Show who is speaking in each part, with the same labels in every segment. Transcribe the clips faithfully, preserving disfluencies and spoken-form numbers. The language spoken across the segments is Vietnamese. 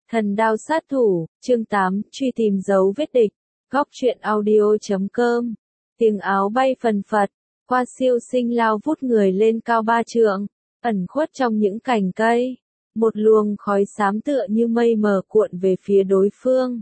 Speaker 1: Thần đao sát thủ, chương tám, truy tìm dấu vết địch, góc truyện audio chấm com, tiếng áo bay phần phật, qua siêu sinh lao vút người lên cao ba trượng, ẩn khuất trong những cành cây, một luồng khói xám tựa như mây mờ cuộn về phía đối phương.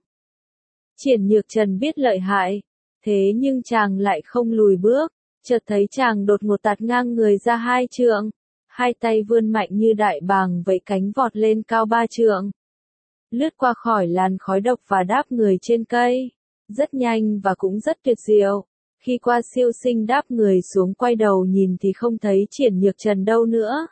Speaker 1: Triển Nhược Trần biết lợi hại, thế nhưng chàng lại không lùi bước, chợt thấy chàng đột ngột tạt ngang người ra hai trượng, hai tay vươn mạnh như đại bàng vẫy cánh vọt lên cao ba trượng. Lướt qua khỏi làn khói độc và đáp người trên cây, rất nhanh và cũng rất tuyệt diệu. Khi qua siêu sinh đáp người xuống quay đầu nhìn thì không thấy Triển Nhược Trần đâu nữa.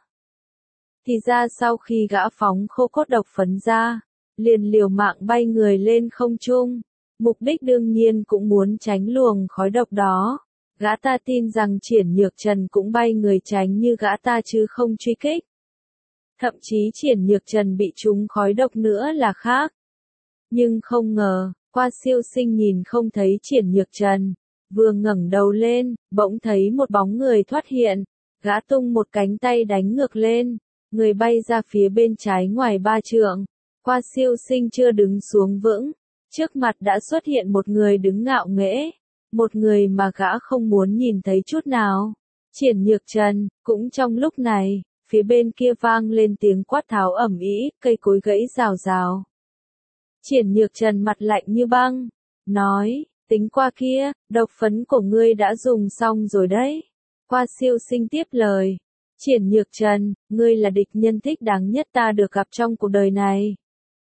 Speaker 1: Thì ra sau khi gã phóng khô cốt độc phấn ra, liền liều mạng bay người lên không trung, mục đích đương nhiên cũng muốn tránh luồng khói độc đó. Gã ta tin rằng Triển Nhược Trần cũng bay người tránh như gã ta chứ không truy kích. Thậm chí Triển Nhược Trần bị trúng khói độc nữa là khác. Nhưng không ngờ, qua siêu sinh nhìn không thấy Triển Nhược Trần, vừa ngẩng đầu lên, bỗng thấy một bóng người thoát hiện, gã tung một cánh tay đánh ngược lên, người bay ra phía bên trái ngoài ba trượng. Qua siêu sinh chưa đứng xuống vững, trước mặt đã xuất hiện một người đứng ngạo nghễ, một người mà gã không muốn nhìn thấy chút nào. Triển Nhược Trần, cũng trong lúc này, phía bên kia vang lên tiếng quát tháo ầm ĩ, cây cối gãy rào rào. Triển Nhược Trần mặt lạnh như băng, nói, tính qua kia, độc phấn của ngươi đã dùng xong rồi đấy. Qua siêu sinh tiếp lời, Triển Nhược Trần, ngươi là địch nhân thích đáng nhất ta được gặp trong cuộc đời này.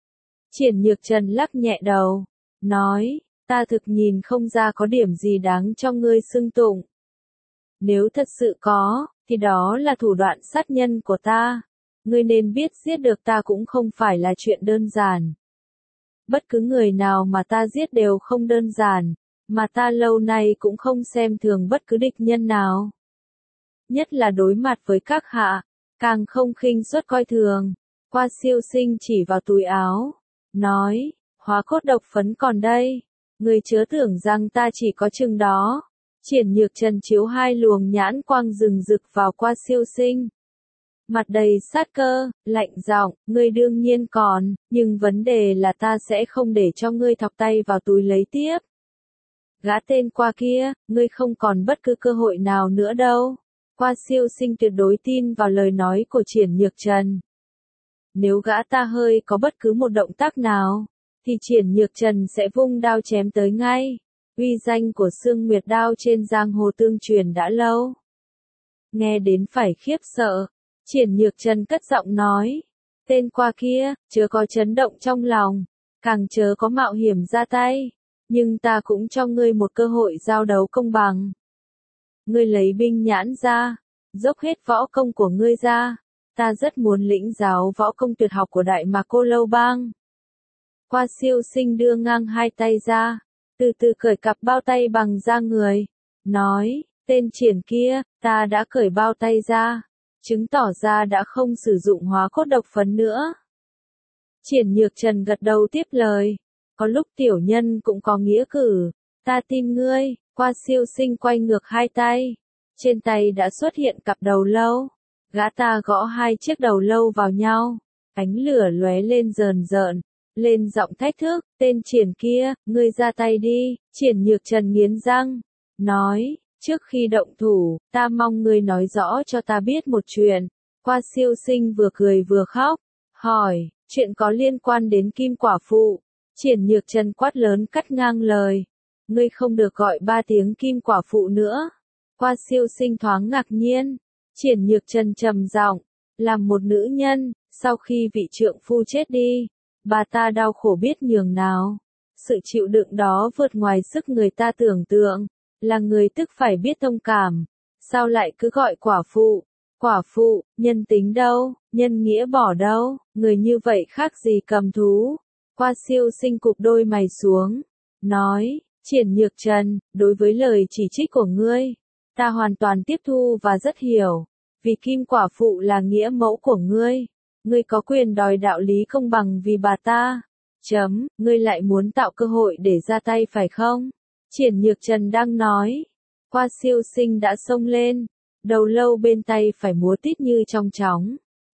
Speaker 1: Triển Nhược Trần lắc nhẹ đầu, nói, ta thực nhìn không ra có điểm gì đáng cho ngươi xưng tụng. Nếu thật sự có, thì đó là thủ đoạn sát nhân của ta. Ngươi nên biết giết được ta cũng không phải là chuyện đơn giản. Bất cứ người nào mà ta giết đều không đơn giản, mà ta lâu nay cũng không xem thường bất cứ địch nhân nào. Nhất là đối mặt với các hạ, càng không khinh suất coi thường. Qua siêu sinh chỉ vào túi áo, nói, hóa cốt độc phấn còn đây, ngươi chớ tưởng rằng ta chỉ có chừng đó. Triển Nhược Trần chiếu hai luồng nhãn quang rừng rực vào qua siêu sinh. Mặt đầy sát cơ, lạnh giọng, ngươi đương nhiên còn, nhưng vấn đề là ta sẽ không để cho ngươi thọc tay vào túi lấy tiếp. Gã tên qua kia, ngươi không còn bất cứ cơ hội nào nữa đâu. Qua siêu sinh tuyệt đối tin vào lời nói của Triển Nhược Trần. Nếu gã ta hơi có bất cứ một động tác nào, thì Triển Nhược Trần sẽ vung đao chém tới ngay. Uy danh của Sương Nguyệt Đao trên giang hồ tương truyền đã lâu. Nghe đến phải khiếp sợ, Triển Nhược Trần cất giọng nói, tên qua kia, chớ có chấn động trong lòng, càng chớ có mạo hiểm ra tay, nhưng ta cũng cho ngươi một cơ hội giao đấu công bằng. Ngươi lấy binh nhãn ra, dốc hết võ công của ngươi ra, ta rất muốn lĩnh giáo võ công tuyệt học của Đại Mạc Cô Lâu Bang. Qua siêu sinh đưa ngang hai tay ra, từ từ cởi cặp bao tay bằng da người, nói, tên Triển kia, ta đã cởi bao tay ra, chứng tỏ ra đã không sử dụng hóa cốt độc phấn nữa. Triển Nhược Trần gật đầu tiếp lời, có lúc tiểu nhân cũng có nghĩa cử, ta tin ngươi. Qua siêu sinh quay ngược hai tay, trên tay đã xuất hiện cặp đầu lâu, gã ta gõ hai chiếc đầu lâu vào nhau, ánh lửa lóe lên rờn rợn, lên giọng thách thức, tên Triển kia, ngươi ra tay đi. Triển Nhược Trần nghiến răng, nói, trước khi động thủ, ta mong ngươi nói rõ cho ta biết một chuyện. Qua siêu sinh vừa cười vừa khóc, hỏi, chuyện có liên quan đến Kim Quả Phụ. Triển Nhược Trần quát lớn cắt ngang lời, ngươi không được gọi ba tiếng Kim Quả Phụ nữa. Qua siêu sinh thoáng ngạc nhiên, Triển Nhược Trần trầm giọng, làm một nữ nhân, sau khi vị trượng phu chết đi, bà ta đau khổ biết nhường nào. Sự chịu đựng đó vượt ngoài sức người ta tưởng tượng, là người tức phải biết thông cảm. Sao lại cứ gọi quả phụ? Quả phụ, nhân tính đâu, nhân nghĩa bỏ đâu, người như vậy khác gì cầm thú. Qua siêu sinh cụp đôi mày xuống, nói, Triển Nhược Trần, đối với lời chỉ trích của ngươi, ta hoàn toàn tiếp thu và rất hiểu, vì Kim Quả Phụ là nghĩa mẫu của ngươi, ngươi có quyền đòi đạo lý công bằng vì bà ta. Chấm, ngươi lại muốn tạo cơ hội để ra tay phải không? Triển Nhược Trần đang nói, qua siêu sinh đã xông lên, đầu lâu bên tay phải múa tít như trong chóng,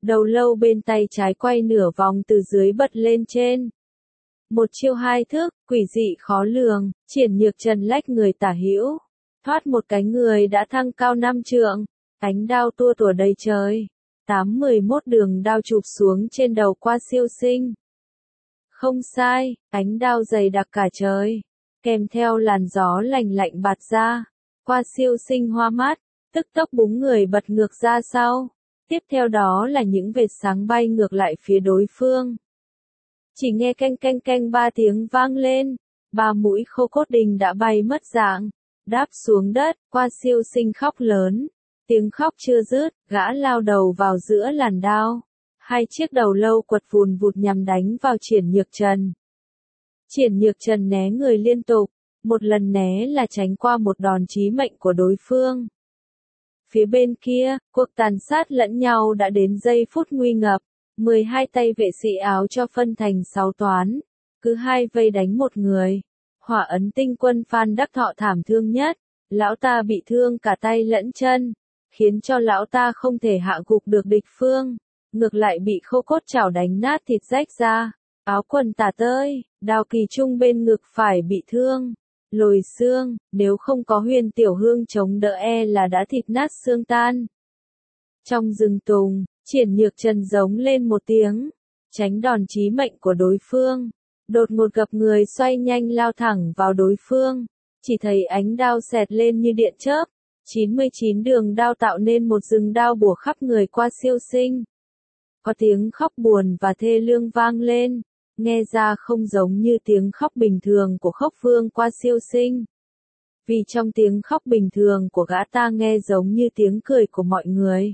Speaker 1: đầu lâu bên tay trái quay nửa vòng từ dưới bật lên trên. Một chiêu hai thức, quỷ dị khó lường, Triển Nhược Trần lách người tả hữu, thoát một cái người đã thăng cao năm trượng, ánh đao tua tủa đầy trời, tám mười mốt đường đao chụp xuống trên đầu qua siêu sinh. Không sai, ánh đao dày đặc cả trời, kèm theo làn gió lành lạnh bạt ra, qua siêu sinh hoa mắt, tức tốc búng người bật ngược ra sau, tiếp theo đó là những vệt sáng bay ngược lại phía đối phương. Chỉ nghe canh canh canh ba tiếng vang lên, ba mũi khô cốt đình đã bay mất dạng, đáp xuống đất, qua siêu sinh khóc lớn, tiếng khóc chưa dứt, gã lao đầu vào giữa làn đao, hai chiếc đầu lâu quật vùn vụt nhằm đánh vào Triển Nhược Trần. Triển Nhược Trần né người liên tục, một lần né là tránh qua một đòn chí mệnh của đối phương. Phía bên kia, cuộc tàn sát lẫn nhau đã đến giây phút nguy ngập, mười hai tay vệ sĩ áo cho phân thành sáu toán, cứ hai vây đánh một người. Hỏa ấn tinh quân Phan Đắc Thọ thảm thương nhất, lão ta bị thương cả tay lẫn chân, khiến cho lão ta không thể hạ gục được địch phương, ngược lại bị khô cốt chảo đánh nát thịt rách ra, áo quần tả tơi, Đào Kỳ Trung bên ngực phải bị thương, lồi xương, nếu không có Huyền Tiểu Hương chống đỡ e là đã thịt nát xương tan. Trong rừng tùng, Triển Nhược Trần giống lên một tiếng, tránh đòn chí mệnh của đối phương, đột ngột gập người xoay nhanh lao thẳng vào đối phương, chỉ thấy ánh đao xẹt lên như điện chớp, chín mươi chín đường đao tạo nên một rừng đao bủa khắp người qua siêu sinh. Có tiếng khóc buồn và thê lương vang lên, nghe ra không giống như tiếng khóc bình thường của Khốc Vương qua siêu sinh. Vì trong tiếng khóc bình thường của gã ta nghe giống như tiếng cười của mọi người.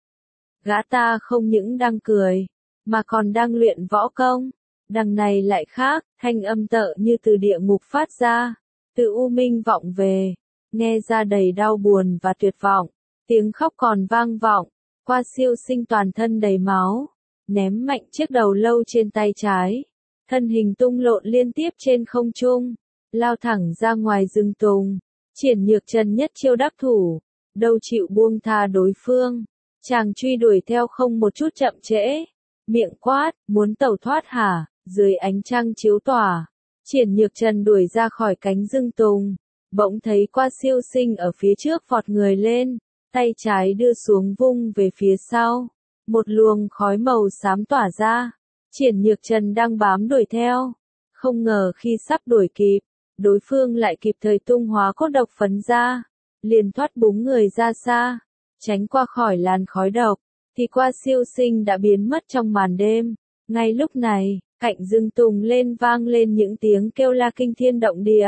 Speaker 1: Gã ta không những đang cười, mà còn đang luyện võ công. Đằng này lại khác, thanh âm tợ như từ địa ngục phát ra, từ u minh vọng về, nghe ra đầy đau buồn và tuyệt vọng. Tiếng khóc còn vang vọng, qua siêu sinh toàn thân đầy máu, ném mạnh chiếc đầu lâu trên tay trái, thân hình tung lộn liên tiếp trên không trung, lao thẳng ra ngoài rừng tùng. Triển Nhược Trần nhất chiêu đắc thủ, đâu chịu buông tha đối phương, chàng truy đuổi theo không một chút chậm trễ, miệng quát, muốn tẩu thoát hả? Dưới ánh trăng chiếu tỏa, Triển Nhược Trần đuổi ra khỏi cánh rừng tùng, bỗng thấy qua siêu sinh ở phía trước vọt người lên, tay trái đưa xuống vung về phía sau, một luồng khói màu xám tỏa ra. Triển Nhược Trần đang bám đuổi theo, không ngờ khi sắp đuổi kịp, đối phương lại kịp thời tung hóa cốt độc phấn ra, liền thoát búng người ra xa, tránh qua khỏi làn khói độc, thì qua siêu sinh đã biến mất trong màn đêm. Ngay lúc này, cạnh rừng tùng lên vang lên những tiếng kêu la kinh thiên động địa.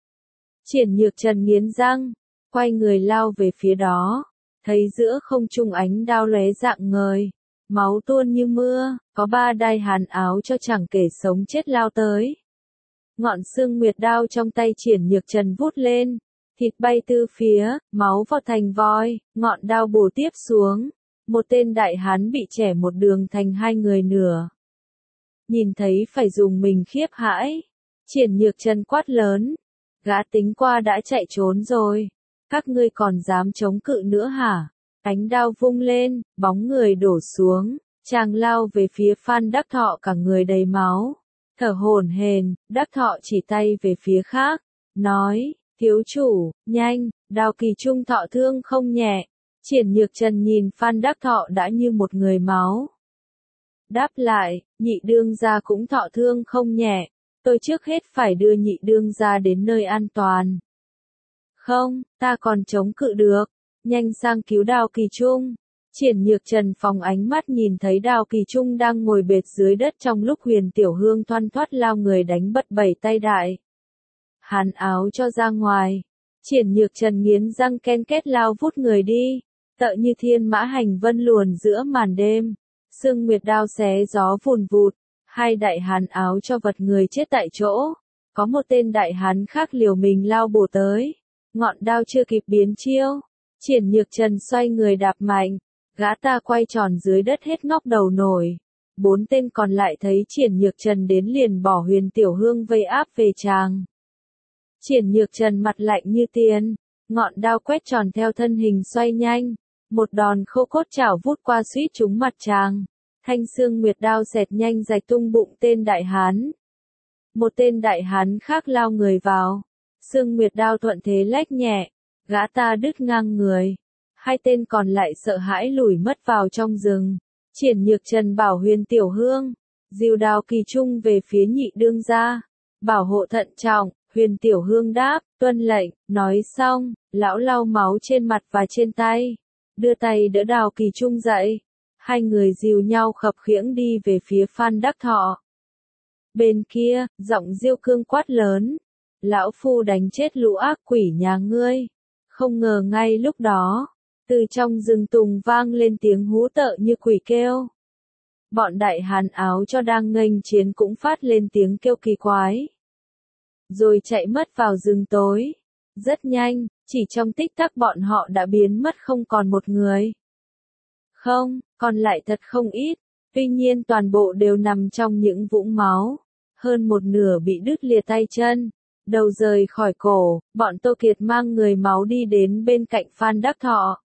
Speaker 1: Triển Nhược Trần nghiến răng, quay người lao về phía đó, thấy giữa không trung ánh đao lóe rạng ngời, máu tuôn như mưa, có ba đai hàn áo cho chẳng kể sống chết lao tới. Ngọn xương nguyệt đao trong tay Triển Nhược Trần vút lên, thịt bay tứ phía, máu vọt thành voi, ngọn đao bổ tiếp xuống, một tên đại hán bị chẻ một đường thành hai người nửa. Nhìn thấy phải dùng mình khiếp hãi, Triển Nhược Trần quát lớn, gã tính qua đã chạy trốn rồi, các ngươi còn dám chống cự nữa hả? Ánh đao vung lên, bóng người đổ xuống, chàng lao về phía Phan Đắc Thọ cả người đầy máu, thở hổn hển. Đắc Thọ chỉ tay về phía khác, nói, thiếu chủ, nhanh, Đào Kỳ Trung thọ thương không nhẹ. Triển Nhược Trần nhìn Phan Đắc Thọ đã như một người máu. Đáp lại, nhị đương gia cũng thọ thương không nhẹ, tôi trước hết phải đưa nhị đương gia đến nơi an toàn. Không, ta còn chống cự được, nhanh sang cứu Đào Kỳ Trung. Triển Nhược Trần phóng ánh mắt nhìn thấy Đào Kỳ Trung đang ngồi bệt dưới đất trong lúc Huyền Tiểu Hương thoăn thoắt lao người đánh bật bảy tay đại. Hàn áo cho ra ngoài, Triển Nhược Trần nghiến răng ken két lao vút người đi, tợ như thiên mã hành vân luồn giữa màn đêm. Sương nguyệt đao xé gió vùn vụt, hai đại hán áo cho vật người chết tại chỗ. Có một tên đại hán khác liều mình lao bổ tới, ngọn đao chưa kịp biến chiêu, Triển Nhược Trần xoay người đạp mạnh, gã ta quay tròn dưới đất hết ngóc đầu nổi. Bốn tên còn lại thấy Triển Nhược Trần đến liền bỏ Huyền Tiểu Hương vây áp về tràng. Triển Nhược Trần mặt lạnh như tiền, ngọn đao quét tròn theo thân hình xoay nhanh, một đòn khô cốt chảo vút qua suýt trúng mặt chàng. Thanh xương nguyệt đao xẹt nhanh rạch tung bụng tên đại hán. Một tên đại hán khác lao người vào. Xương nguyệt đao thuận thế lách nhẹ, gã ta đứt ngang người. Hai tên còn lại sợ hãi lùi mất vào trong rừng. Triển Nhược Trần bảo Huyền Tiểu Hương, dìu Đào Kỳ Trung về phía nhị đương gia, bảo hộ thận trọng. Huyền Tiểu Hương đáp, tuân lệnh. Nói xong, lão lau máu trên mặt và trên tay, đưa tay đỡ Đào Kỳ Trung dậy. Hai người dìu nhau khập khiễng đi về phía Phan Đắc Thọ. Bên kia, giọng Diêu Cương quát lớn, lão phu đánh chết lũ ác quỷ nhà ngươi. Không ngờ ngay lúc đó, từ trong rừng tùng vang lên tiếng hú tợ như quỷ kêu. Bọn đại hán áo cho đang nghênh chiến cũng phát lên tiếng kêu kỳ quái, rồi chạy mất vào rừng tối. Rất nhanh, chỉ trong tích tắc bọn họ đã biến mất không còn một người. Không, còn lại thật không ít, tuy nhiên toàn bộ đều nằm trong những vũng máu. Hơn một nửa bị đứt lìa tay chân, đầu rời khỏi cổ. Bọn Tô Kiệt mang người máu đi đến bên cạnh Phan Đắc Thọ.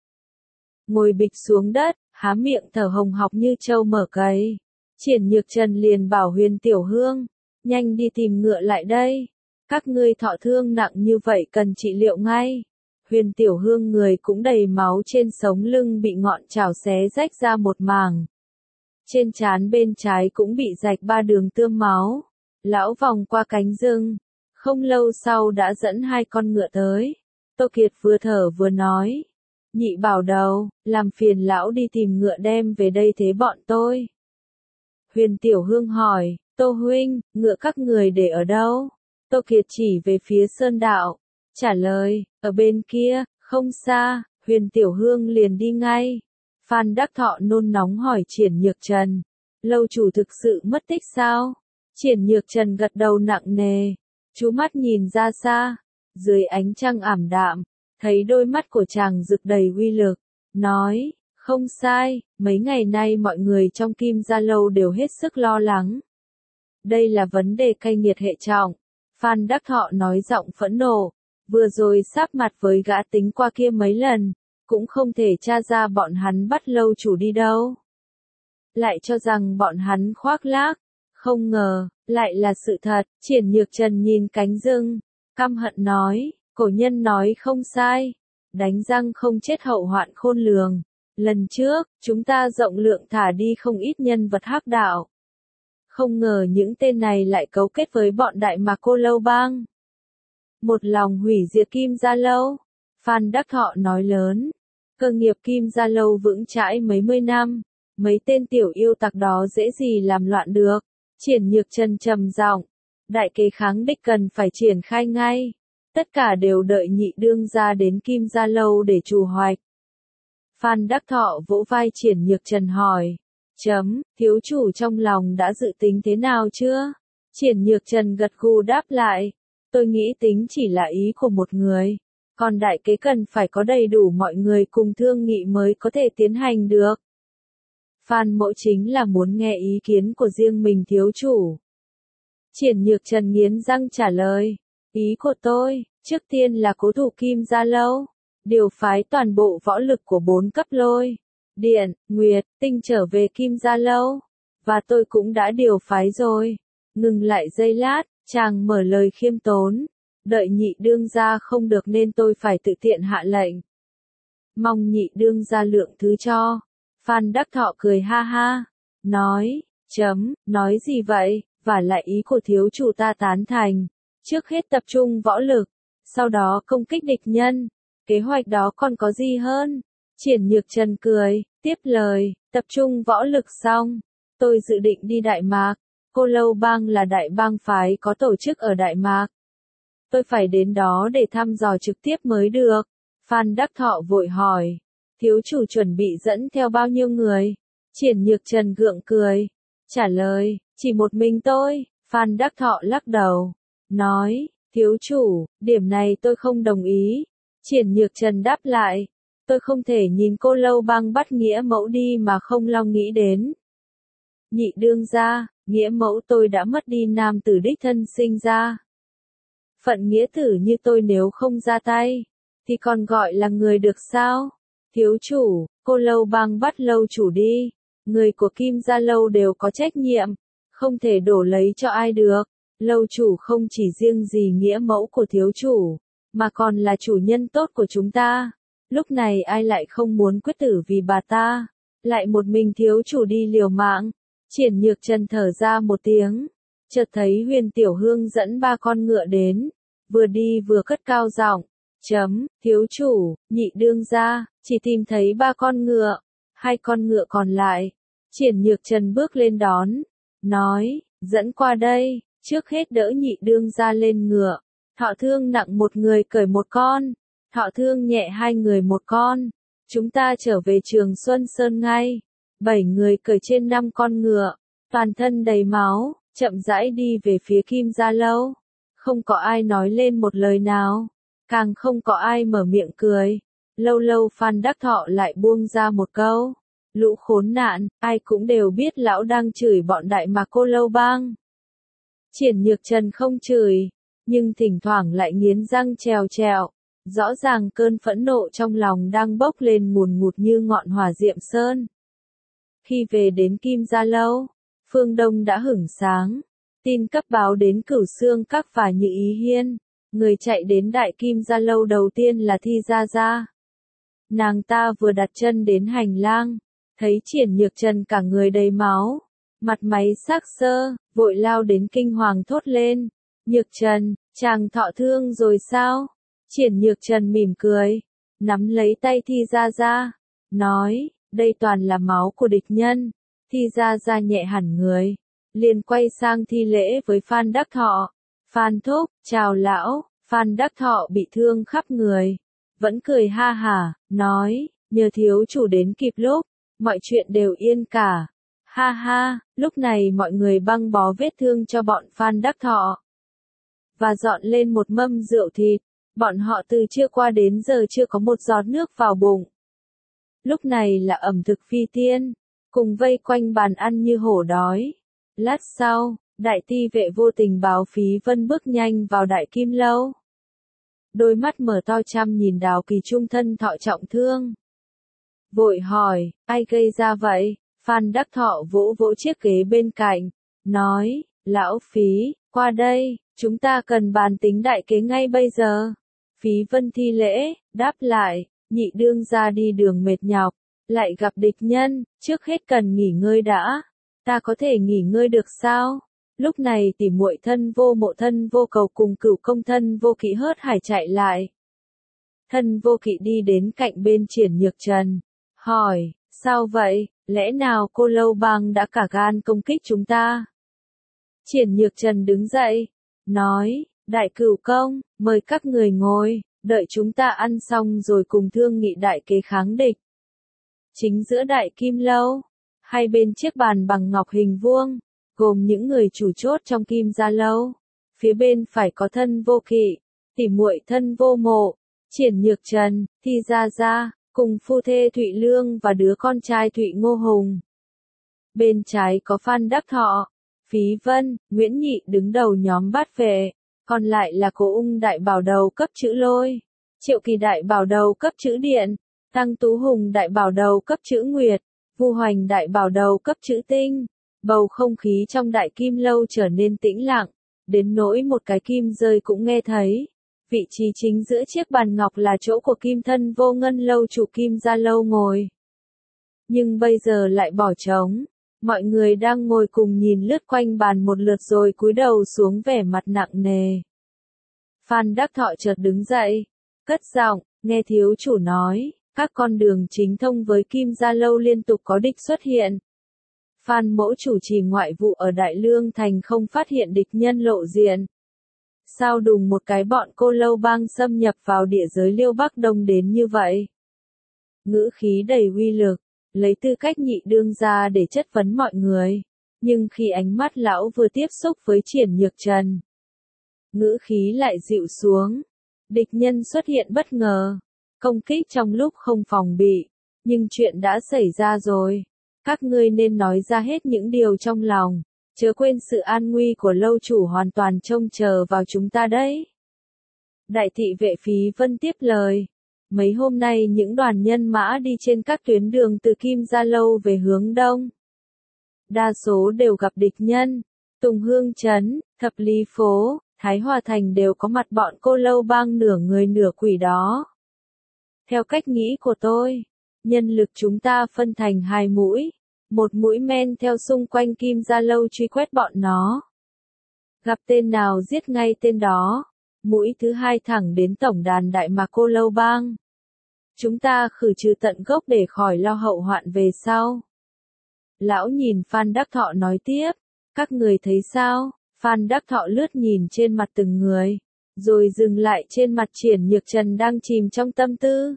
Speaker 1: Ngồi bịch xuống đất, há miệng thở hồng hộc như trâu mở cấy. Triển Nhược Trần liền bảo Huyền Tiểu Hương, nhanh đi tìm ngựa lại đây. Các ngươi thọ thương nặng như vậy cần trị liệu ngay. Huyền Tiểu Hương người cũng đầy máu, trên sống lưng bị ngọn chảo xé rách ra một mảng. Trên trán bên trái cũng bị rạch ba đường tươm máu. Lão vòng qua cánh rừng, không lâu sau đã dẫn hai con ngựa tới. Tô Kiệt vừa thở vừa nói, nhị bảo đầu, làm phiền lão đi tìm ngựa đem về đây thế bọn tôi. Huyền Tiểu Hương hỏi, Tô huynh, ngựa các người để ở đâu? Tô Kiệt chỉ về phía sơn đạo, trả lời, ở bên kia, không xa. Huyền Tiểu Hương liền đi ngay. Phan Đắc Thọ nôn nóng hỏi Triển Nhược Trần, lâu chủ thực sự mất tích sao? Triển Nhược Trần gật đầu nặng nề, chú mắt nhìn ra xa, dưới ánh trăng ảm đạm, thấy đôi mắt của chàng rực đầy uy lực, nói, không sai, mấy ngày nay mọi người trong Kim Gia Lâu đều hết sức lo lắng. Đây là vấn đề cay nghiệt hệ trọng. Phan Đắc Thọ nói giọng phẫn nộ, vừa rồi sáp mặt với gã tính qua kia mấy lần, cũng không thể tra ra bọn hắn bắt lâu chủ đi đâu. Lại cho rằng bọn hắn khoác lác, không ngờ, lại là sự thật. Triển Nhược Trần nhìn cánh rừng, căm hận nói, cổ nhân nói không sai, đánh răng không chết hậu hoạn khôn lường. Lần trước, chúng ta rộng lượng thả đi không ít nhân vật hắc đạo. Không ngờ những tên này lại cấu kết với bọn Đại Mạc Cô Lâu Bang. Một lòng hủy diệt Kim Gia Lâu. Phan Đắc Thọ nói lớn, cơ nghiệp Kim Gia Lâu vững chãi mấy mươi năm, mấy tên tiểu yêu tặc đó dễ gì làm loạn được. Triển Nhược Trần trầm giọng, đại kế kháng địch cần phải triển khai ngay. Tất cả đều đợi nhị đương gia đến Kim Gia Lâu để trù hoạch. Phan Đắc Thọ vỗ vai Triển Nhược Trần hỏi, chấm, thiếu chủ trong lòng đã dự tính thế nào chưa? Triển Nhược Trần gật gù đáp lại, tôi nghĩ tính chỉ là ý của một người, còn đại kế cần phải có đầy đủ mọi người cùng thương nghị mới có thể tiến hành được. Phan Mỗ chính là muốn nghe ý kiến của riêng mình thiếu chủ. Triển Nhược Trần nghiến răng trả lời, ý của tôi, trước tiên là cố thủ Kim Gia Lâu, điều phái toàn bộ võ lực của bốn cấp lôi, điện, nguyệt, tinh trở về Kim Gia Lâu, và tôi cũng đã điều phái rồi. Ngừng lại giây lát, chàng mở lời khiêm tốn, đợi nhị đương gia không được nên tôi phải tự tiện hạ lệnh. Mong nhị đương gia lượng thứ cho. Phan Đắc Thọ cười ha ha, nói, chấm, nói gì vậy, và lại ý của thiếu chủ ta tán thành, trước hết tập trung võ lực, sau đó công kích địch nhân, kế hoạch đó còn có gì hơn? Triển Nhược Trần cười, tiếp lời, tập trung võ lực xong, tôi dự định đi Đại Mạc. Cô Lâu Bang là đại bang phái có tổ chức ở Đại Mạc. Tôi phải đến đó để thăm dò trực tiếp mới được. Phan Đắc Thọ vội hỏi, thiếu chủ chuẩn bị dẫn theo bao nhiêu người? Triển Nhược Trần gượng cười, trả lời, chỉ một mình tôi. Phan Đắc Thọ lắc đầu, nói, thiếu chủ, điểm này tôi không đồng ý. Triển Nhược Trần đáp lại, tôi không thể nhìn Cô Lâu Bang bắt nghĩa mẫu đi mà không lo nghĩ đến. Nhị đương gia, nghĩa mẫu tôi đã mất đi nam tử đích thân sinh ra. Phận nghĩa tử như tôi nếu không ra tay, thì còn gọi là người được sao? Thiếu chủ, Cô Lâu Bang bắt lâu chủ đi. Người của Kim Gia Lâu đều có trách nhiệm, không thể đổ lấy cho ai được. Lâu chủ không chỉ riêng gì nghĩa mẫu của thiếu chủ, mà còn là chủ nhân tốt của chúng ta. Lúc này ai lại không muốn quyết tử vì bà ta, lại một mình thiếu chủ đi liều mạng. Triển Nhược Trần thở ra một tiếng, chợt thấy Huyền Tiểu Hương dẫn ba con ngựa đến, vừa đi vừa cất cao giọng, chấm, thiếu chủ, nhị đương gia, chỉ tìm thấy ba con ngựa, hai con ngựa còn lại. Triển Nhược Trần bước lên đón, nói, dẫn qua đây, trước hết đỡ nhị đương gia lên ngựa. Thọ Thương nặng một người cởi một con, Thọ Thương nhẹ hai người một con. Chúng ta trở về Trường Xuân Sơn ngay. Bảy người cởi trên năm con ngựa, toàn thân đầy máu, chậm rãi đi về phía Kim Gia Lâu. Không có ai nói lên một lời nào, càng không có ai mở miệng cười. Lâu lâu Phan Đắc Thọ lại buông ra một câu, lũ khốn nạn, ai cũng đều biết lão đang chửi bọn Đại Mạc Cô Lâu Bang. Triển Nhược Trần không chửi, nhưng thỉnh thoảng lại nghiến răng trèo trèo. Rõ ràng cơn phẫn nộ trong lòng đang bốc lên ngùn ngụt như ngọn hỏa diệm sơn. Khi về đến Kim Gia Lâu, phương đông đã hửng sáng. Tin cấp báo đến Cửu Xương Các và Như Ý Hiên. Người chạy đến Đại Kim Gia Lâu đầu tiên là Thi Gia Gia. Nàng ta vừa đặt chân đến hành lang, thấy Triển Nhược Trần cả người đầy máu, mặt máy xác xơ, vội lao đến kinh hoàng thốt lên. Nhược Trần, chàng thọ thương rồi sao? Triển Nhược Trần mỉm cười, nắm lấy tay Thi Gia Gia, nói, đây toàn là máu của địch nhân. Thi Gia Gia nhẹ hẳn người, liền quay sang thi lễ với Phan Đắc Thọ. Phan thúc, chào lão. Phan Đắc Thọ bị thương khắp người, vẫn cười ha hả, nói, nhờ thiếu chủ đến kịp lúc, mọi chuyện đều yên cả. Ha ha, lúc này mọi người băng bó vết thương cho bọn Phan Đắc Thọ, và dọn lên một mâm rượu thịt. Bọn họ từ trưa qua đến giờ chưa có một giọt nước vào bụng. Lúc này là ẩm thực phi tiên, cùng vây quanh bàn ăn như hổ đói. Lát sau, đại ti vệ vô tình báo Phí Vân bước nhanh vào Đại Kim Lâu. Đôi mắt mở to chăm nhìn Đào Kỳ trung thân thọ trọng thương. Vội hỏi, ai gây ra vậy? Phan Đắc Thọ vỗ vỗ chiếc ghế bên cạnh, nói, lão Phí, qua đây, chúng ta cần bàn tính đại kế ngay bây giờ. Phí Vân thi lễ, đáp lại, nhị đương gia đi đường mệt nhọc, lại gặp địch nhân, trước hết cần nghỉ ngơi đã. Ta có thể nghỉ ngơi được sao? Lúc này tỉ muội Thân Vô Mộ Thân Vô Cầu cùng Cửu công Thân Vô Kỵ hớt hải chạy lại. Thân Vô Kỵ đi đến cạnh bên Triển Nhược Trần, hỏi, sao vậy, lẽ nào Cô Lâu Bang đã cả gan công kích chúng ta? Triển Nhược Trần đứng dậy, nói, Đại Cửu công, mời các người ngồi, đợi chúng ta ăn xong rồi cùng thương nghị đại kế kháng địch. Chính giữa Đại Kim Lâu, hai bên chiếc bàn bằng ngọc hình vuông, gồm những người chủ chốt trong Kim Gia Lâu. Phía bên phải có Thân Vô Kỵ, tỉ muội Thân Vô Mộ, Triển Nhược Trần, Thi Gia Gia, cùng phu thê Thụy Lương và đứa con trai Thụy Ngô Hùng. Bên trái có Phan Đắc Thọ, Phí Vân, Nguyễn Nhị đứng đầu nhóm bát vệ, còn lại là Cố Ung đại bảo đầu cấp chữ Lôi, Triệu Kỳ đại bảo đầu cấp chữ Điện, Tăng Tú Hùng đại bảo đầu cấp chữ Nguyệt, Vu Hoành đại bảo đầu cấp chữ Tinh. Bầu không khí trong Đại Kim Lâu trở nên tĩnh lặng, đến nỗi một cái kim rơi cũng nghe thấy. Vị trí chính giữa chiếc bàn ngọc là chỗ của Kim Thân Vô Ngân Lâu chủ Kim Gia Lâu ngồi. Nhưng bây giờ lại bỏ trống, mọi người đang ngồi cùng nhìn lướt quanh bàn một lượt rồi cúi đầu xuống vẻ mặt nặng nề. Phan Đắc Thọ chợt đứng dậy, cất giọng, nghe thiếu chủ nói, các con đường chính thông với Kim Gia Lâu liên tục có địch xuất hiện. Phan mỗ chủ trì ngoại vụ ở Đại Lương Thành không phát hiện địch nhân lộ diện. Sao đùng một cái bọn Cô Lâu Bang xâm nhập vào địa giới Liêu Bắc Đông đến như vậy? Ngữ khí đầy uy lực, lấy tư cách nhị đương ra để chất vấn mọi người. Nhưng khi ánh mắt lão vừa tiếp xúc với Triển Nhược Trần, ngữ khí lại dịu xuống. Địch nhân xuất hiện bất ngờ, công kích trong lúc không phòng bị. Nhưng chuyện đã xảy ra rồi. Các ngươi nên nói ra hết những điều trong lòng, chớ quên sự an nguy của lâu chủ hoàn toàn trông chờ vào chúng ta đấy. Đại thị vệ Phí Vân tiếp lời. Mấy hôm nay những đoàn nhân mã đi trên các tuyến đường từ Kim Gia Lâu về hướng đông, đa số đều gặp địch nhân. Tùng Hương Trấn, Thập Lý Phố, Thái Hòa Thành đều có mặt bọn Cô Lâu Bang nửa người nửa quỷ đó. Theo cách nghĩ của tôi, nhân lực chúng ta phân thành hai mũi, một mũi men theo xung quanh Kim Gia Lâu truy quét bọn nó. Gặp tên nào giết ngay tên đó, mũi thứ hai thẳng đến tổng đàn Đại Mạc Cô Lâu Bang. Chúng ta khử trừ tận gốc để khỏi lo hậu hoạn về sau. Lão nhìn Phan Đắc Thọ nói tiếp, các người thấy sao? Phan Đắc Thọ lướt nhìn trên mặt từng người, rồi dừng lại trên mặt Triển Nhược Trần đang chìm trong tâm tư.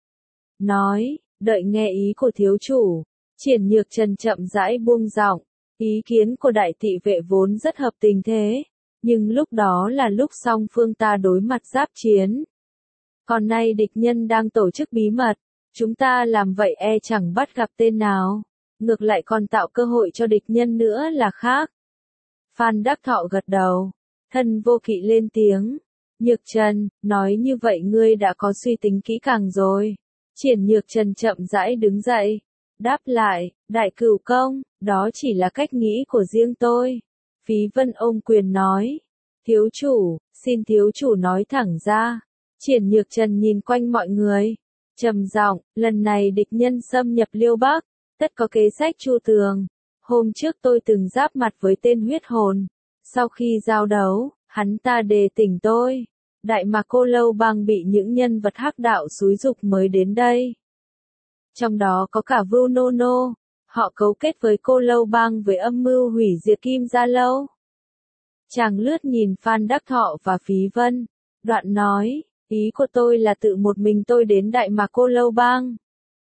Speaker 1: Nói, đợi nghe ý của thiếu chủ. Triển Nhược Trần chậm rãi buông giọng, ý kiến của đại thị vệ vốn rất hợp tình thế, nhưng lúc đó là lúc song phương ta đối mặt giáp chiến. Còn nay địch nhân đang tổ chức bí mật, chúng ta làm vậy e chẳng bắt gặp tên nào, ngược lại còn tạo cơ hội cho địch nhân nữa là khác. Phan Đắc Thọ gật đầu, Thân Vô Kỵ lên tiếng, Nhược Trần, nói như vậy ngươi đã có suy tính kỹ càng rồi. Triển Nhược Trần chậm rãi đứng dậy, đáp lại, đại cửu công, đó chỉ là cách nghĩ của riêng tôi. Phí Vân ôm quyền nói, thiếu chủ, xin thiếu chủ nói thẳng ra. Triển Nhược Trần nhìn quanh mọi người, trầm giọng, lần này địch nhân xâm nhập Liêu Bắc, tất có kế sách chu tường. Hôm trước tôi từng giáp mặt với tên huyết hồn, sau khi giao đấu, hắn ta đề tỉnh tôi. Đại Mạc Cô Lâu Bang bị những nhân vật hắc đạo xúi dục mới đến đây. Trong đó có cả Vưu Nô Nô, họ cấu kết với Cô Lâu Bang với âm mưu hủy diệt Kim Gia Lâu. Chàng lướt nhìn Phan Đắc Thọ và Phí Vân, đoạn nói, ý của tôi là tự một mình tôi đến Đại Mạc Cô Lâu Bang.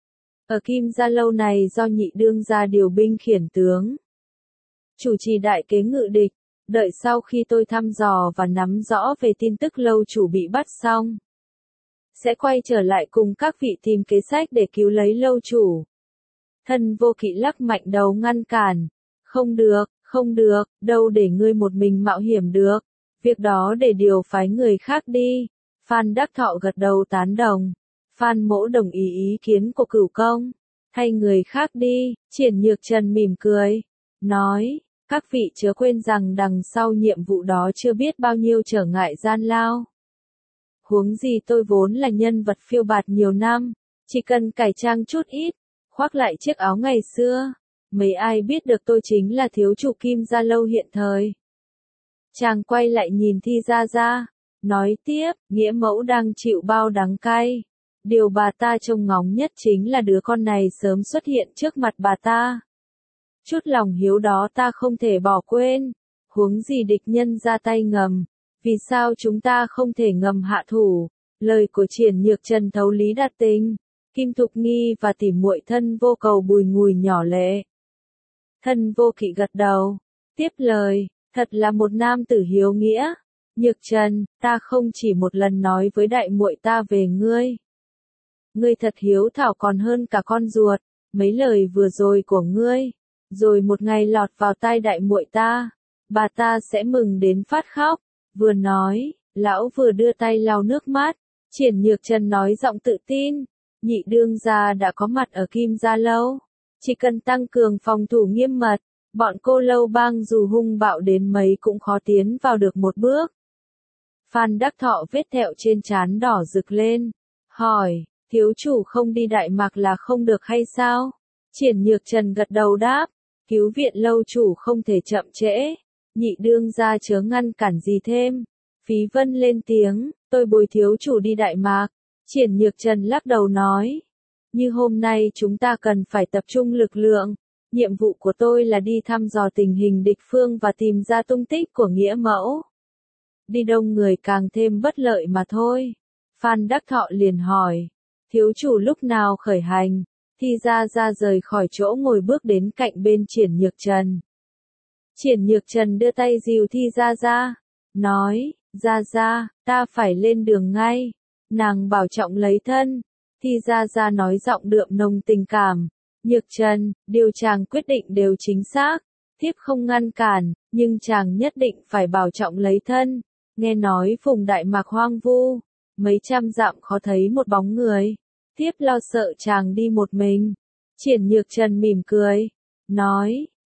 Speaker 1: Ở Kim Gia Lâu này do nhị đương gia điều binh khiển tướng, chủ trì đại kế ngự địch. Đợi sau khi tôi thăm dò và nắm rõ về tin tức lâu chủ bị bắt xong, sẽ quay trở lại cùng các vị tìm kế sách để cứu lấy lâu chủ. Thân Vô Kỵ lắc mạnh đầu ngăn cản. Không được, không được, đâu để ngươi một mình mạo hiểm được. Việc đó để điều phái người khác đi. Phan Đắc Thọ gật đầu tán đồng. Phan Mỗ đồng ý ý kiến của cửu công. Thay người khác đi. Triển Nhược Trần mỉm cười, nói, các vị chớ quên rằng đằng sau nhiệm vụ đó chưa biết bao nhiêu trở ngại gian lao. Huống gì tôi vốn là nhân vật phiêu bạt nhiều năm, chỉ cần cải trang chút ít, khoác lại chiếc áo ngày xưa, mấy ai biết được tôi chính là thiếu chủ Kim Gia Lâu hiện thời. Chàng quay lại nhìn Thi Gia Gia, nói tiếp, nghĩa mẫu đang chịu bao đắng cay. Điều bà ta trông ngóng nhất chính là đứa con này sớm xuất hiện trước mặt bà ta. Chút lòng hiếu đó ta không thể bỏ quên, huống gì địch nhân ra tay ngầm, vì sao chúng ta không thể ngầm hạ thủ. Lời của Triển Nhược Trần thấu lý đạt tình, Kim Thục Nghi và tỉ muội Thân Vô Cầu bùi ngùi nhỏ lệ. Thân Vô Kỵ gật đầu, tiếp lời, thật là một nam tử hiếu nghĩa. Nhược Trần, ta không chỉ một lần nói với đại muội ta về ngươi. Ngươi thật hiếu thảo còn hơn cả con ruột, mấy lời vừa rồi của ngươi, rồi một ngày lọt vào tai đại muội ta, bà ta sẽ mừng đến phát khóc. Vừa nói, lão vừa đưa tay lau nước mắt. Triển Nhược Trần nói giọng tự tin, nhị đương gia đã có mặt ở Kim Gia Lâu, chỉ cần tăng cường phòng thủ nghiêm mật, bọn Cô Lâu Bang dù hung bạo đến mấy cũng khó tiến vào được một bước. Phan Đắc Thọ vết thẹo trên trán đỏ rực lên, hỏi, thiếu chủ không đi Đại Mạc là không được hay sao? Triển Nhược Trần gật đầu đáp, cứu viện lâu chủ không thể chậm trễ, nhị đương gia chớ ngăn cản gì thêm. Phí Vân lên tiếng, tôi bồi thiếu chủ đi Đại Mạc. Triển Nhược Trần lắc đầu nói, như hôm nay chúng ta cần phải tập trung lực lượng, nhiệm vụ của tôi là đi thăm dò tình hình địch phương và tìm ra tung tích của nghĩa mẫu. Đi đông người càng thêm bất lợi mà thôi. Phan Đắc Thọ liền hỏi, thiếu chủ lúc nào khởi hành? Thi Gia Gia rời khỏi chỗ ngồi bước đến cạnh bên Triển Nhược Trần. Triển Nhược Trần đưa tay dìu Thi Gia Gia, nói, Gia Gia, ta phải lên đường ngay, nàng bảo trọng lấy thân. Thi Gia Gia nói giọng đượm nồng tình cảm, Nhược Trần, điều chàng quyết định đều chính xác, thiếp không ngăn cản, nhưng chàng nhất định phải bảo trọng lấy thân. Nghe nói vùng Đại Mạc hoang vu, mấy trăm dặm khó thấy một bóng người, thiếp lo sợ chàng đi một mình. Triển Nhược Trần mỉm cười, nói,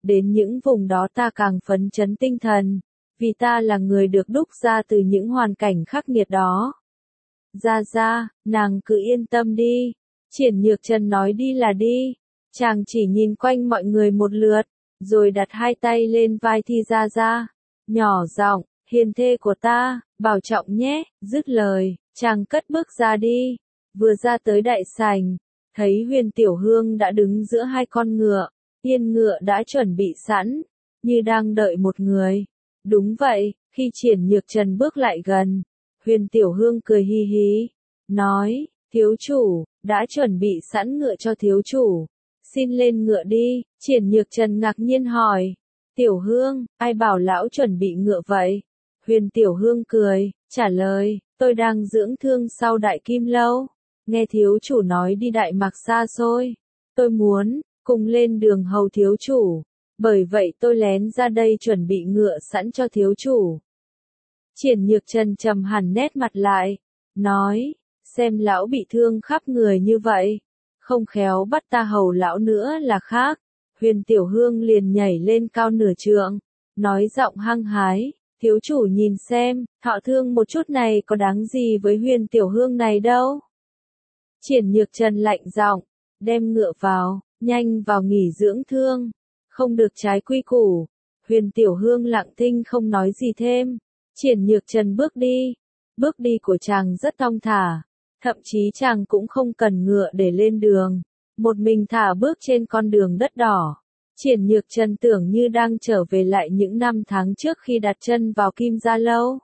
Speaker 1: đến những vùng đó ta càng phấn chấn tinh thần, vì ta là người được đúc ra từ những hoàn cảnh khắc nghiệt đó. Ra ra, nàng cứ yên tâm đi. Triển Nhược Trần nói đi là đi. Chàng chỉ nhìn quanh mọi người một lượt, rồi đặt hai tay lên vai Thi Gia Gia, nhỏ giọng, hiền thê của ta, bảo trọng nhé. Dứt lời, chàng cất bước ra đi. Vừa ra tới đại sảnh, thấy Huyền Tiểu Hương đã đứng giữa hai con ngựa, yên ngựa đã chuẩn bị sẵn, như đang đợi một người. Đúng vậy, khi Triển Nhược Trần bước lại gần, Huyền Tiểu Hương cười hi hí, nói, thiếu chủ, đã chuẩn bị sẵn ngựa cho thiếu chủ. Xin lên ngựa đi. Triển Nhược Trần ngạc nhiên hỏi, Tiểu Hương, ai bảo lão chuẩn bị ngựa vậy? Huyền Tiểu Hương cười, trả lời, tôi đang dưỡng thương sau Đại Kim Lâu. Nghe thiếu chủ nói đi Đại Mạc xa xôi. Tôi muốn, cùng lên đường hầu thiếu chủ. Bởi vậy tôi lén ra đây chuẩn bị ngựa sẵn cho thiếu chủ. Triển Nhược Trần trầm hẳn nét mặt lại, nói, xem lão bị thương khắp người như vậy, không khéo bắt ta hầu lão nữa là khác. Huyền Tiểu Hương liền nhảy lên cao nửa trượng, nói giọng hăng hái, thiếu chủ nhìn xem, thọ thương một chút này có đáng gì với Huyền Tiểu Hương này đâu. Triển Nhược Trần lạnh giọng, đem ngựa vào, nhanh vào nghỉ dưỡng thương, không được trái quy củ. Huyền Tiểu Hương lặng thinh không nói gì thêm. Triển Nhược Trần bước đi, bước đi của chàng rất thong thả, thậm chí chàng cũng không cần ngựa để lên đường, một mình thả bước trên con đường đất đỏ. Triển Nhược Trần tưởng như đang trở về lại những năm tháng trước khi đặt chân vào Kim Gia Lâu.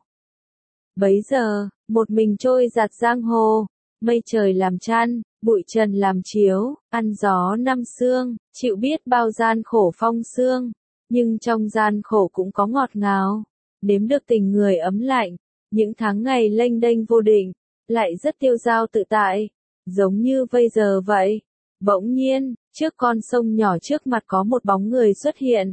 Speaker 1: Bấy giờ, một mình trôi giạt giang hồ, mây trời làm chăn, bụi trần làm chiếu, ăn gió năm xương, chịu biết bao gian khổ phong sương, nhưng trong gian khổ cũng có ngọt ngào, nếm được tình người ấm lạnh, những tháng ngày lênh đênh vô định, lại rất tiêu dao tự tại, giống như bây giờ vậy. Bỗng nhiên, trước con sông nhỏ trước mặt có một bóng người xuất hiện.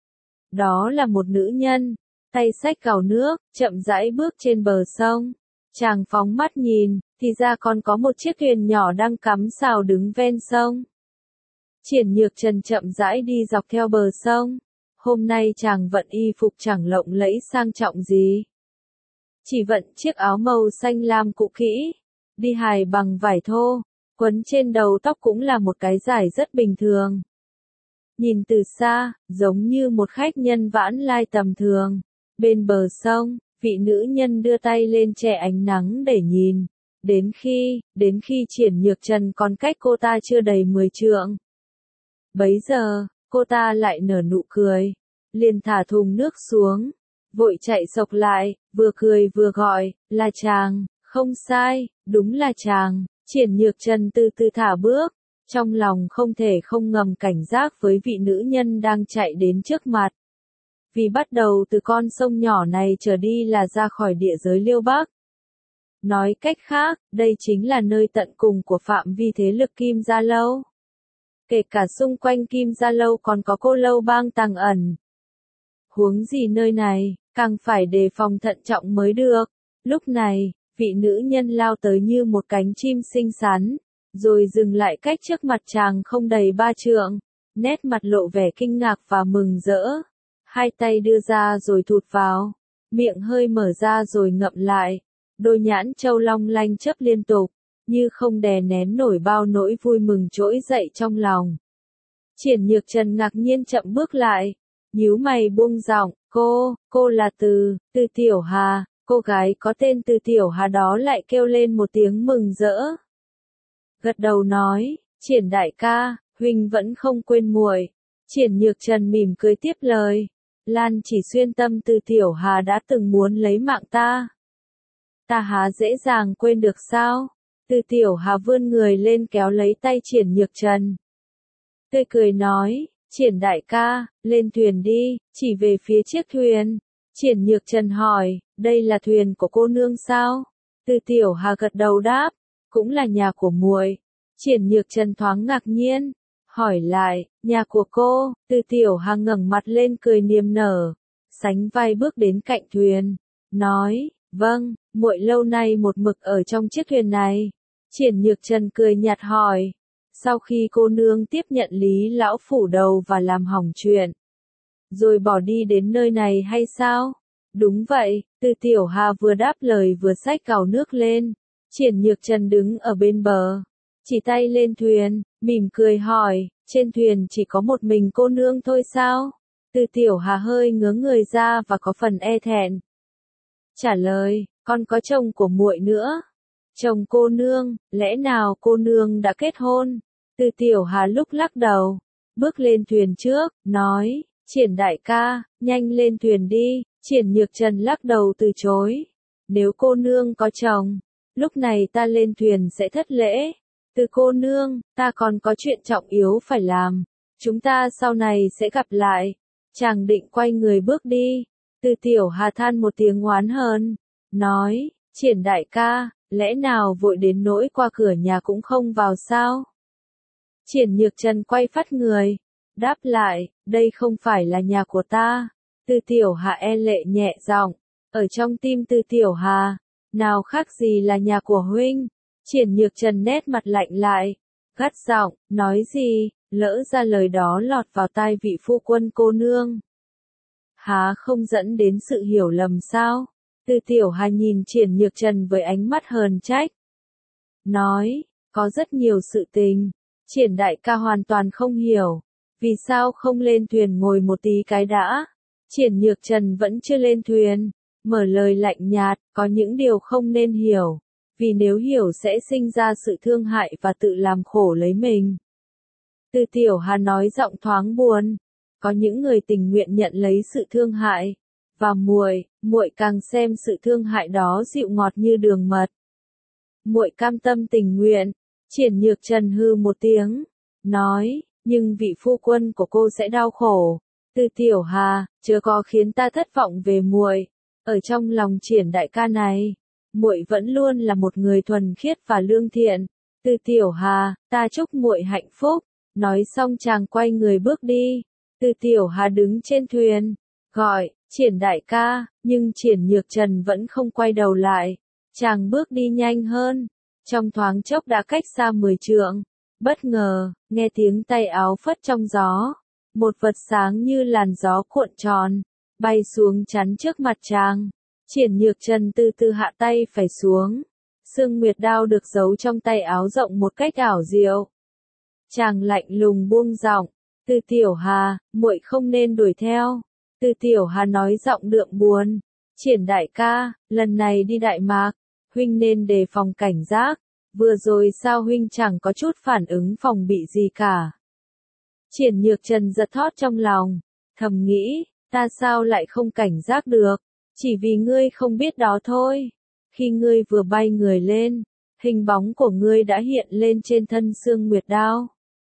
Speaker 1: Đó là một nữ nhân, tay xách gào nước, chậm rãi bước trên bờ sông. Chàng phóng mắt nhìn, thì ra còn có một chiếc thuyền nhỏ đang cắm sào đứng ven sông. Triển Nhược Trần chậm rãi đi dọc theo bờ sông. Hôm nay chàng vận y phục chẳng lộng lẫy sang trọng gì. Chỉ vận chiếc áo màu xanh lam cũ kỹ, đi hài bằng vải thô, quấn trên đầu tóc cũng là một cái dài rất bình thường. Nhìn từ xa, giống như một khách nhân vãn lai tầm thường. Bên bờ sông, vị nữ nhân đưa tay lên che ánh nắng để nhìn. Đến khi, đến khi Triển Nhược Trần còn cách cô ta chưa đầy mười trượng. Bấy giờ, cô ta lại nở nụ cười, liền thả thùng nước xuống, vội chạy xộc lại, vừa cười vừa gọi, là chàng, không sai, đúng là chàng. Triển Nhược Trần từ từ thả bước, trong lòng không thể không ngầm cảnh giác với vị nữ nhân đang chạy đến trước mặt. Vì bắt đầu từ con sông nhỏ này trở đi là ra khỏi địa giới Liêu Bắc. Nói cách khác, đây chính là nơi tận cùng của phạm vi thế lực Kim Gia Lâu. Kể cả xung quanh Kim Gia Lâu còn có Cô Lâu Bang tàng ẩn. Huống gì nơi này, càng phải đề phòng thận trọng mới được. Lúc này, vị nữ nhân lao tới như một cánh chim xinh xắn, rồi dừng lại cách trước mặt chàng không đầy ba trượng, nét mặt lộ vẻ kinh ngạc và mừng rỡ. Hai tay đưa ra rồi thụt vào, miệng hơi mở ra rồi ngậm lại, đôi nhãn châu long lanh chớp liên tục, như không đè nén nổi bao nỗi vui mừng trỗi dậy trong lòng. Triển Nhược Trần ngạc nhiên chậm bước lại, nhíu mày buông giọng, cô, cô là Từ, Từ Tiểu Hà. Cô gái có tên Từ Tiểu Hà đó lại kêu lên một tiếng mừng rỡ. Gật đầu nói, Triển đại ca, huynh vẫn không quên muội. Triển Nhược Trần mỉm cười tiếp lời, Lan Chỉ Xuyên tâm Từ Tiểu Hà đã từng muốn lấy mạng ta. Ta há dễ dàng quên được sao? Từ Tiểu Hà vươn người lên kéo lấy tay Triển Nhược Trần. Tươi cười nói, Triển đại ca, lên thuyền đi, chỉ về phía chiếc thuyền. Triển Nhược Trần hỏi, đây là thuyền của cô nương sao? Từ Tiểu Hà gật đầu đáp, cũng là nhà của muội. Triển Nhược Trần thoáng ngạc nhiên, hỏi lại, nhà của cô? Từ Tiểu Hà ngẩng mặt lên cười niềm nở, sánh vai bước đến cạnh thuyền, nói, vâng, muội lâu nay một mực ở trong chiếc thuyền này. Triển Nhược Trần cười nhạt hỏi, sau khi cô nương tiếp nhận Lý lão phủ đầu và làm hỏng chuyện, rồi bỏ đi đến nơi này hay sao? Đúng vậy, Từ Tiểu Hà vừa đáp lời vừa xách cào nước lên. Triển Nhược Trần đứng ở bên bờ, chỉ tay lên thuyền, mỉm cười hỏi, trên thuyền chỉ có một mình cô nương thôi sao? Từ Tiểu Hà hơi ngớ người ra và có phần e thẹn. Trả lời, còn có chồng của muội nữa. Chồng cô nương, lẽ nào cô nương đã kết hôn? Từ Tiểu Hà lúc lắc đầu, bước lên thuyền trước, nói, Triển đại ca, nhanh lên thuyền đi. Triển Nhược Trần lắc đầu từ chối. Nếu cô nương có chồng, lúc này ta lên thuyền sẽ thất lễ. Từ cô nương, ta còn có chuyện trọng yếu phải làm. Chúng ta sau này sẽ gặp lại. Chàng định quay người bước đi. Từ Tiểu Hà than một tiếng oán hờn, nói, Triển đại ca, lẽ nào vội đến nỗi qua cửa nhà cũng không vào sao? Triển Nhược Trần quay phát người, đáp lại, đây không phải là nhà của ta. Từ Tiểu Hà e lệ nhẹ giọng, ở trong tim Từ Tiểu Hà, nào khác gì là nhà của huynh. Triển Nhược Trần nét mặt lạnh lại, gắt giọng, nói gì, lỡ ra lời đó lọt vào tai vị phu quân cô nương. Há không dẫn đến sự hiểu lầm sao? Từ Tiểu Hà nhìn Triển Nhược Trần với ánh mắt hờn trách. Nói, có rất nhiều sự tình, Triển đại ca hoàn toàn không hiểu, vì sao không lên thuyền ngồi một tí cái đã. Triển Nhược Trần vẫn chưa lên thuyền, mở lời lạnh nhạt, có những điều không nên hiểu, vì nếu hiểu sẽ sinh ra sự thương hại và tự làm khổ lấy mình. Từ Tiểu Hà nói giọng thoáng buồn, có những người tình nguyện nhận lấy sự thương hại, và muội, muội càng xem sự thương hại đó dịu ngọt như đường mật. Muội cam tâm tình nguyện. Triển Nhược Trần hư một tiếng, nói, nhưng vị phu quân của cô sẽ đau khổ. Từ Tiểu Hà, chớ có khiến ta thất vọng về muội. Ở trong lòng Triển đại ca này, muội vẫn luôn là một người thuần khiết và lương thiện. Từ Tiểu Hà, ta chúc muội hạnh phúc. Nói xong chàng quay người bước đi. Từ Tiểu Hà đứng trên thuyền, gọi, Triển đại ca, nhưng Triển Nhược Trần vẫn không quay đầu lại. Chàng bước đi nhanh hơn, trong thoáng chốc đã cách xa mười trượng. Bất ngờ, nghe tiếng tay áo phất trong gió. Một vật sáng như làn gió cuộn tròn, bay xuống chắn trước mặt chàng. Triển Nhược Trần từ từ hạ tay phải xuống. Sương Nguyệt đao được giấu trong tay áo rộng một cách ảo diệu. Chàng lạnh lùng buông giọng, Từ Tiểu Hà, muội không nên đuổi theo. Từ Tiểu Hà nói giọng đượm buồn, Triển đại ca, lần này đi Đại Mạc, huynh nên đề phòng cảnh giác. Vừa rồi sao huynh chẳng có chút phản ứng phòng bị gì cả? Triển Nhược Trần giật thót trong lòng, thầm nghĩ, ta sao lại không cảnh giác được, chỉ vì ngươi không biết đó thôi. Khi ngươi vừa bay người lên, hình bóng của ngươi đã hiện lên trên thân Sương Nguyệt đao.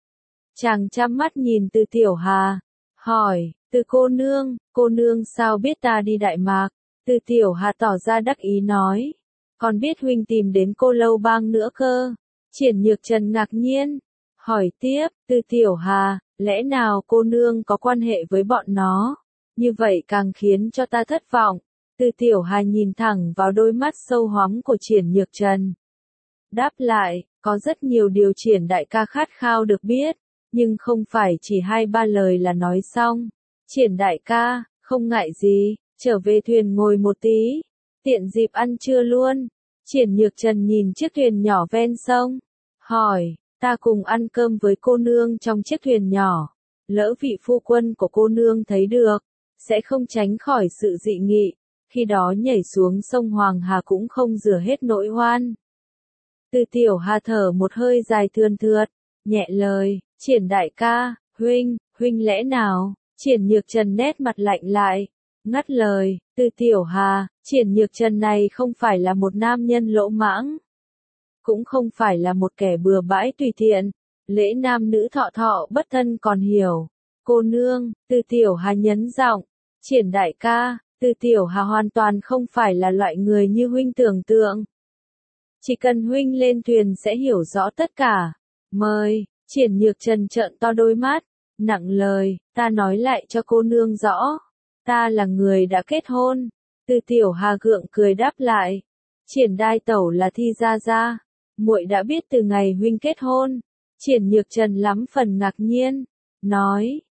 Speaker 1: Chàng chăm mắt nhìn Từ Tiểu Hà, hỏi, Từ cô nương, cô nương sao biết ta đi Đại Mạc? Từ Tiểu Hà tỏ ra đắc ý nói, còn biết huynh tìm đến Cô Lâu Bang nữa cơ. Triển Nhược Trần ngạc nhiên, hỏi tiếp, Từ Tiểu Hà, lẽ nào cô nương có quan hệ với bọn nó? Như vậy càng khiến cho ta thất vọng. Từ Tiểu Hà nhìn thẳng vào đôi mắt sâu hoắm của Triển Nhược Trần. Đáp lại, có rất nhiều điều Triển đại ca khát khao được biết, nhưng không phải chỉ hai ba lời là nói xong. Triển đại ca, không ngại gì, trở về thuyền ngồi một tí, tiện dịp ăn trưa luôn. Triển Nhược Trần nhìn chiếc thuyền nhỏ ven sông, hỏi, ta cùng ăn cơm với cô nương trong chiếc thuyền nhỏ. Lỡ vị phu quân của cô nương thấy được, sẽ không tránh khỏi sự dị nghị, khi đó nhảy xuống sông Hoàng Hà cũng không rửa hết nỗi oan. Từ Tiểu Hà thở một hơi dài thườn thượt, nhẹ lời, Triển đại ca, huynh, huynh lẽ nào? Triển Nhược Trần nét mặt lạnh lại, ngắt lời, Từ Tiểu Hà, Triển Nhược Trần này không phải là một nam nhân lỗ mãng, cũng không phải là một kẻ bừa bãi tùy tiện, lễ nam nữ thọ thọ bất thân còn hiểu. Cô nương, Từ Tiểu Hà nhấn giọng, Triển đại ca, Từ Tiểu Hà hoàn toàn không phải là loại người như huynh tưởng tượng. Chỉ cần huynh lên thuyền sẽ hiểu rõ tất cả. Mời. Triển Nhược Trần trợn to đôi mắt, nặng lời, ta nói lại cho cô nương rõ, ta là người đã kết hôn. Từ Tiểu Hà gượng cười đáp lại, Triển đại tẩu là Thi gia gia, muội đã biết từ ngày huynh kết hôn. Triển Nhược Trần lắm phần ngạc nhiên, nói,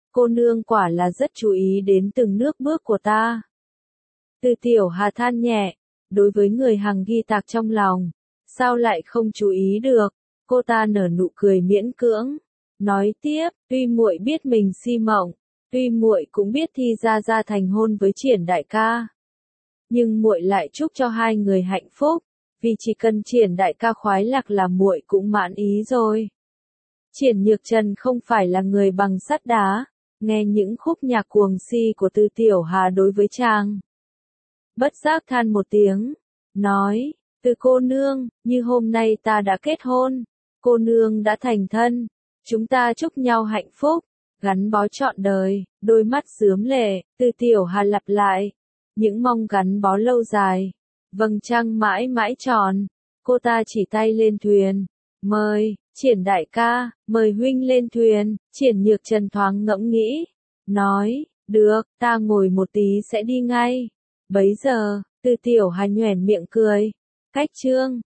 Speaker 1: cô nương quả là rất chú ý đến từng nước bước của ta. Từ Tiểu Hà than nhẹ, đối với người hằng ghi tạc trong lòng, sao lại không chú ý được, cô ta nở nụ cười miễn cưỡng, nói tiếp, tuy muội biết mình si mộng, tuy muội cũng biết Thi Gia Gia thành hôn với Triển đại ca, nhưng muội lại chúc cho hai người hạnh phúc, vì chỉ cần Triển đại ca khoái lạc là muội cũng mãn ý rồi. Triển Nhược Trần không phải là người bằng sắt đá, nghe những khúc nhạc cuồng si của Từ Tiểu Hà đối với chàng. Bất giác than một tiếng, nói, Từ cô nương, như hôm nay ta đã kết hôn, cô nương đã thành thân, chúng ta chúc nhau hạnh phúc, gắn bó trọn đời, đôi mắt rướm lệ, Từ Tiểu Hà lặp lại, những mong gắn bó lâu dài, vầng trăng mãi mãi tròn, cô ta chỉ tay lên thuyền, mời, Triển đại ca, mời huynh lên thuyền, Triển Nhược Trần thoáng ngẫm nghĩ, nói, được, ta ngồi một tí sẽ đi ngay. Bấy giờ, Từ Tiểu Hà nhoẻn miệng cười, cách chương.